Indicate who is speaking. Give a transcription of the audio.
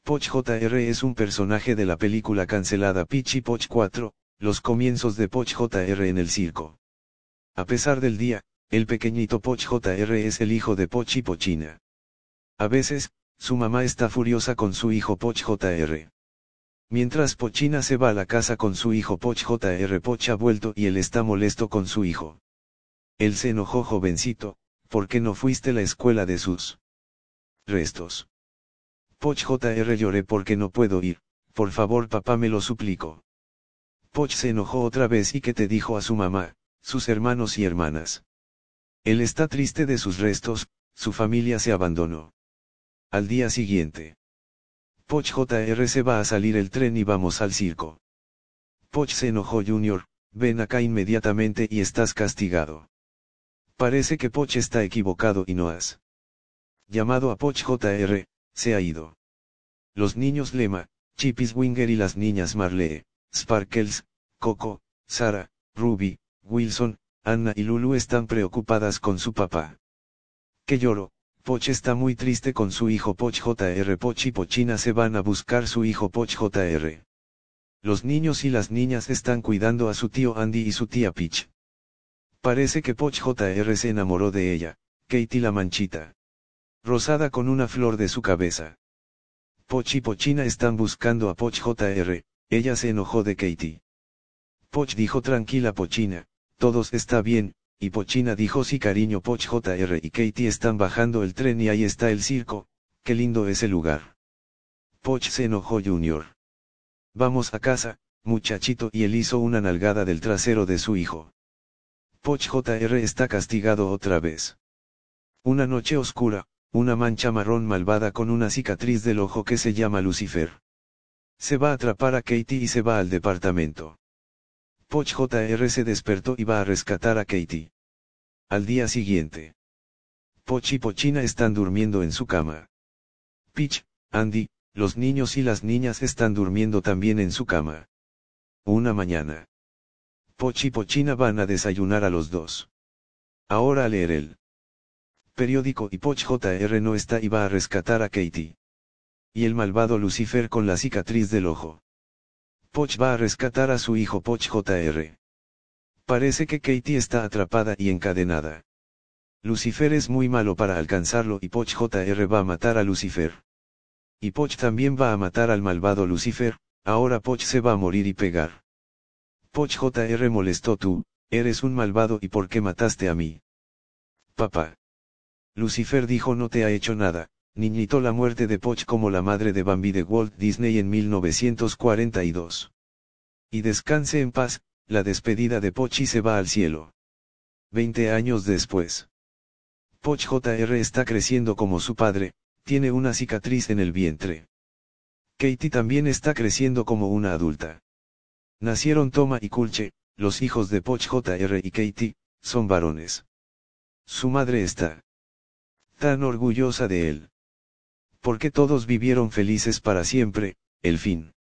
Speaker 1: Poch Jr. es un personaje de la película cancelada Pitch y Poch 4, los comienzos de Poch Jr. en el circo. A pesar del día, el pequeñito Poch Jr. es el hijo de Poch y Pochina. A veces, su mamá está furiosa con su hijo Poch Jr. Mientras Pochina se va a la casa con su hijo Poch Jr. Poch ha vuelto y él está molesto con su hijo. Él se enojó: jovencito, ¿por qué no fuiste a la escuela de sus restos? Poch Jr. lloré porque no puedo ir, por favor papá me lo suplico. Poch se enojó otra vez y que te dijo a su mamá, sus hermanos y hermanas. Él está triste de sus restos, su familia se abandonó. Al día siguiente. Poch Jr. se va a salir el tren y vamos al circo. Poch se enojó: Junior, ven acá inmediatamente y estás castigado. Parece que Poch está equivocado y no has llamado a Poch Jr., se ha ido. Los niños Lema, Chippy Swinger y las niñas Marlee, Sparkles, Coco, Sarah, Ruby, Wilson, Anna y Lulu están preocupadas con su papá. Que lloro, Poch está muy triste con su hijo Poch Jr. Poch y Pochina se van a buscar su hijo Poch Jr. Los niños y las niñas están cuidando a su tío Andy y su tía Peach. Parece que Poch Jr. se enamoró de ella, Katie la manchita rosada con una flor de su cabeza. Poch y Pochina están buscando a Poch Jr., ella se enojó de Katie. Poch dijo: tranquila Pochina, todo está bien, y Pochina dijo: sí cariño. Poch Jr. y Katie están bajando el tren y ahí está el circo, qué lindo es el lugar. Poch se enojó: Junior. Vamos a casa, muchachito, y él hizo una nalgada del trasero de su hijo. Poch Jr. está castigado otra vez. Una noche oscura, una mancha marrón malvada con una cicatriz del ojo que se llama Lucifer. Se va a atrapar a Katie y se va al departamento. Poch Jr. se despertó y va a rescatar a Katie. Al día siguiente. Poch y Pochina están durmiendo en su cama. Peach, Andy, los niños y las niñas están durmiendo también en su cama. Una mañana. Poch y Pochina van a desayunar a los dos. Ahora a leer el periódico y Poch Jr. no está y va a rescatar a Katie. Y el malvado Lucifer con la cicatriz del ojo. Poch va a rescatar a su hijo Poch Jr. Parece que Katie está atrapada y encadenada. Lucifer es muy malo para alcanzarlo y Poch Jr. va a matar a Lucifer. Y Poch también va a matar al malvado Lucifer, ahora Poch se va a morir y pegar. Poch Jr. molestó: tú, eres un malvado y ¿por qué mataste a mí? Papá. Lucifer dijo: no te ha hecho nada, niñito. La muerte de Poch como la madre de Bambi de Walt Disney en 1942. Y descanse en paz, la despedida de Poch y se va al cielo. 20 años después. Poch Jr. está creciendo como su padre, tiene una cicatriz en el vientre. Katie también está creciendo como una adulta. Nacieron Toma y Culche, los hijos de Poch Jr. y Katie, son varones. Su madre está tan orgullosa de él. Porque todos vivieron felices para siempre, el fin.